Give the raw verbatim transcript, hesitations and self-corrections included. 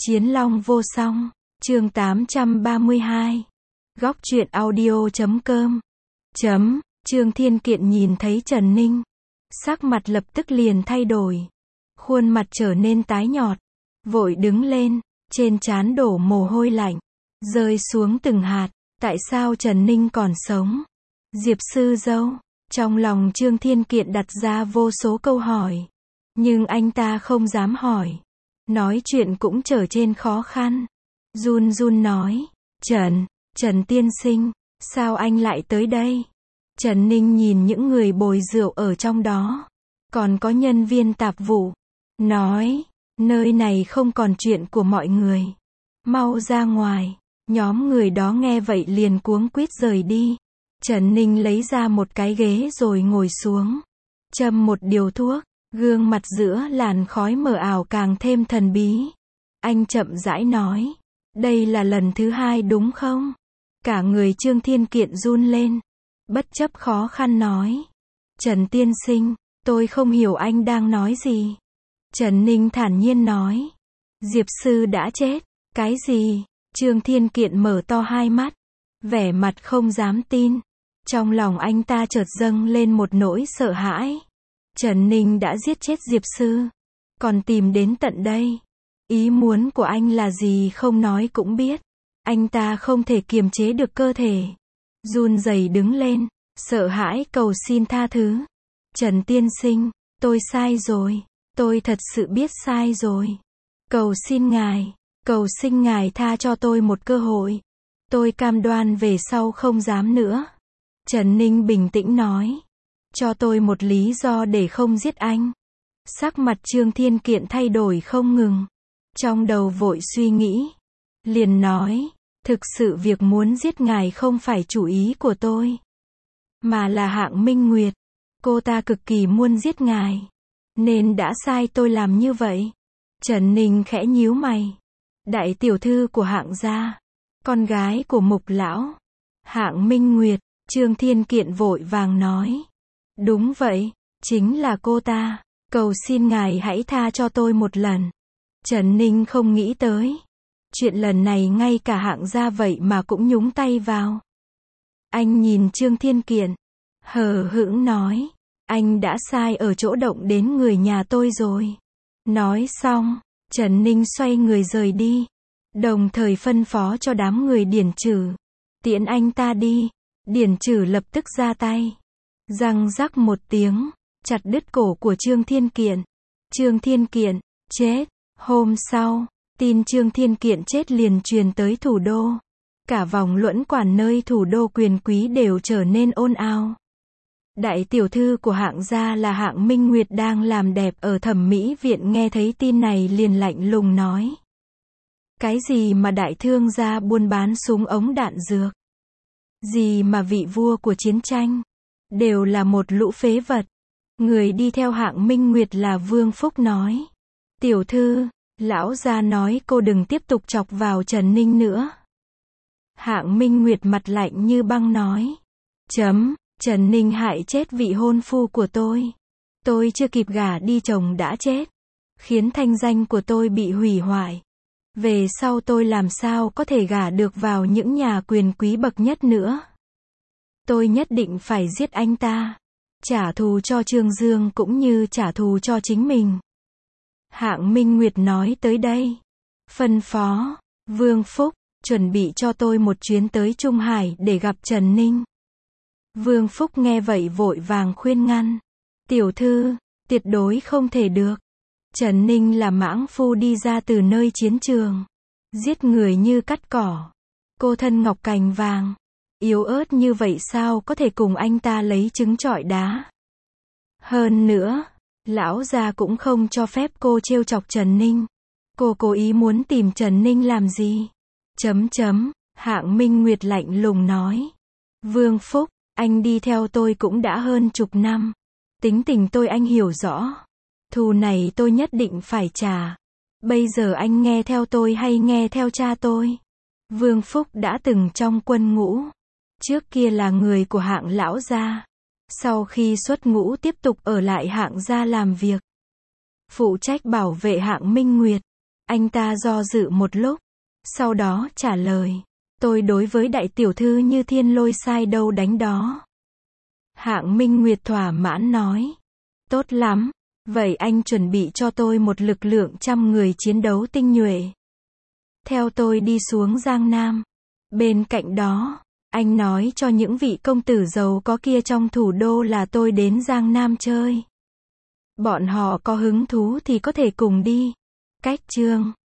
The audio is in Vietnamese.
Chiến Long vô song, chương tám trăm ba mươi hai. Góc truyện audio chấm com. Chấm, Trương Thiên Kiện nhìn thấy Trần Ninh. Sắc mặt lập tức liền thay đổi. Khuôn mặt trở nên tái nhợt. Vội đứng lên, trên trán đổ mồ hôi lạnh. Rơi xuống từng hạt. Tại sao Trần Ninh còn sống? Diệp sư dâu. Trong lòng Trương Thiên Kiện đặt ra vô số câu hỏi. Nhưng anh ta không dám hỏi. Nói chuyện cũng trở trên khó khăn. Run run nói. Trần, Trần tiên sinh, sao anh lại tới đây? Trần Ninh nhìn những người bồi rượu ở trong đó. Còn có nhân viên tạp vụ. Nói, nơi này không còn chuyện của mọi người. Mau ra ngoài. Nhóm người đó nghe vậy liền cuống quýt rời đi. Trần Ninh lấy ra một cái ghế rồi ngồi xuống. Châm một điều thuốc. Gương mặt giữa làn khói mờ ảo càng thêm thần bí. Anh chậm rãi nói. Đây là lần thứ hai đúng không? Cả người Trương Thiên Kiện run lên. Bất chấp khó khăn nói. Trần tiên sinh, tôi không hiểu anh đang nói gì. Trần Ninh thản nhiên nói. Diệp sư đã chết. Cái gì? Trương Thiên Kiện mở to hai mắt. Vẻ mặt không dám tin. Trong lòng anh ta chợt dâng lên một nỗi sợ hãi. Trần Ninh đã giết chết Diệp sư. Còn tìm đến tận đây. Ý muốn của anh là gì không nói cũng biết. Anh ta không thể kiềm chế được cơ thể. Run rẩy đứng lên. Sợ hãi cầu xin tha thứ. Trần tiên sinh, tôi sai rồi. Tôi thật sự biết sai rồi. Cầu xin ngài. Cầu xin ngài tha cho tôi một cơ hội. Tôi cam đoan về sau không dám nữa. Trần Ninh bình tĩnh nói. Cho tôi một lý do để không giết anh. Sắc mặt Trương Thiên Kiện thay đổi không ngừng. Trong đầu vội suy nghĩ. Liền nói. Thực sự việc muốn giết ngài không phải chủ ý của tôi. Mà là Hạng Minh Nguyệt. Cô ta cực kỳ muốn giết ngài. Nên đã sai tôi làm như vậy. Trần Ninh khẽ nhíu mày. Đại tiểu thư của Hạng gia. Con gái của Mục lão. Hạng Minh Nguyệt. Trương Thiên Kiện vội vàng nói. Đúng vậy, chính là cô ta. Cầu xin ngài hãy tha cho tôi một lần. Trần Ninh không nghĩ tới. Chuyện lần này ngay cả Hạng gia vậy mà cũng nhúng tay vào. Anh nhìn Trương Thiên Kiện. Hờ hững nói. Anh đã sai ở chỗ động đến người nhà tôi rồi. Nói xong, Trần Ninh xoay người rời đi. Đồng thời phân phó cho đám người Điển Trử. Tiễn anh ta đi. Điển Trử lập tức ra tay. Răng rắc một tiếng. Chặt đứt cổ của Trương Thiên Kiện. Trương Thiên Kiện, chết. Hôm sau, tin Trương Thiên Kiện chết liền truyền tới thủ đô. Cả vòng luẫn quản nơi thủ đô quyền quý đều trở nên ồn ào. Đại tiểu thư của Hạng gia là Hạng Minh Nguyệt đang làm đẹp ở thẩm mỹ viện nghe thấy tin này liền lạnh lùng nói. Cái gì mà đại thương gia buôn bán súng ống đạn dược? Gì mà vị vua của chiến tranh? Đều là một lũ phế vật. Người đi theo Hạng Minh Nguyệt là Vương Phúc nói. Tiểu thư, lão gia nói cô đừng tiếp tục chọc vào Trần Ninh nữa. Hạng Minh Nguyệt mặt lạnh như băng nói. Chấm, Trần Ninh hại chết vị hôn phu của tôi. Tôi chưa kịp gả đi chồng đã chết. Khiến thanh danh của tôi bị hủy hoại. Về sau tôi làm sao có thể gả được vào những nhà quyền quý bậc nhất nữa. Tôi nhất định phải giết anh ta. Trả thù cho Trương Dương cũng như trả thù cho chính mình. Hạng Minh Nguyệt nói tới đây. Phân phó. Vương Phúc, chuẩn bị cho tôi một chuyến tới Trung Hải để gặp Trần Ninh. Vương Phúc nghe vậy vội vàng khuyên ngăn. Tiểu thư, tuyệt đối không thể được. Trần Ninh là mãng phu đi ra từ nơi chiến trường. Giết người như cắt cỏ. Cô thân ngọc cành vàng. Yếu ớt như vậy sao có thể cùng anh ta lấy trứng trọi đá. Hơn nữa, lão gia cũng không cho phép cô trêu chọc Trần Ninh. Cô cố ý muốn tìm Trần Ninh làm gì? Chấm chấm, Hạng Minh Nguyệt lạnh lùng nói. Vương Phúc, anh đi theo tôi cũng đã hơn chục năm. Tính tình tôi anh hiểu rõ. Thù này tôi nhất định phải trả. Bây giờ anh nghe theo tôi hay nghe theo cha tôi? Vương Phúc đã từng trong quân ngũ. Trước kia là người của Hạng lão gia. Sau khi xuất ngũ tiếp tục ở lại Hạng gia làm việc. Phụ trách bảo vệ Hạng Minh Nguyệt. Anh ta do dự một lúc, sau đó trả lời, tôi đối với đại tiểu thư như thiên lôi sai đâu đánh đó. Hạng Minh Nguyệt thỏa mãn nói, tốt lắm, vậy anh chuẩn bị cho tôi một lực lượng trăm người chiến đấu tinh nhuệ. Theo tôi đi xuống Giang Nam. Bên cạnh đó, anh nói cho những vị công tử giàu có kia trong thủ đô là tôi đến Giang Nam chơi. Bọn họ có hứng thú thì có thể cùng đi. Cách chương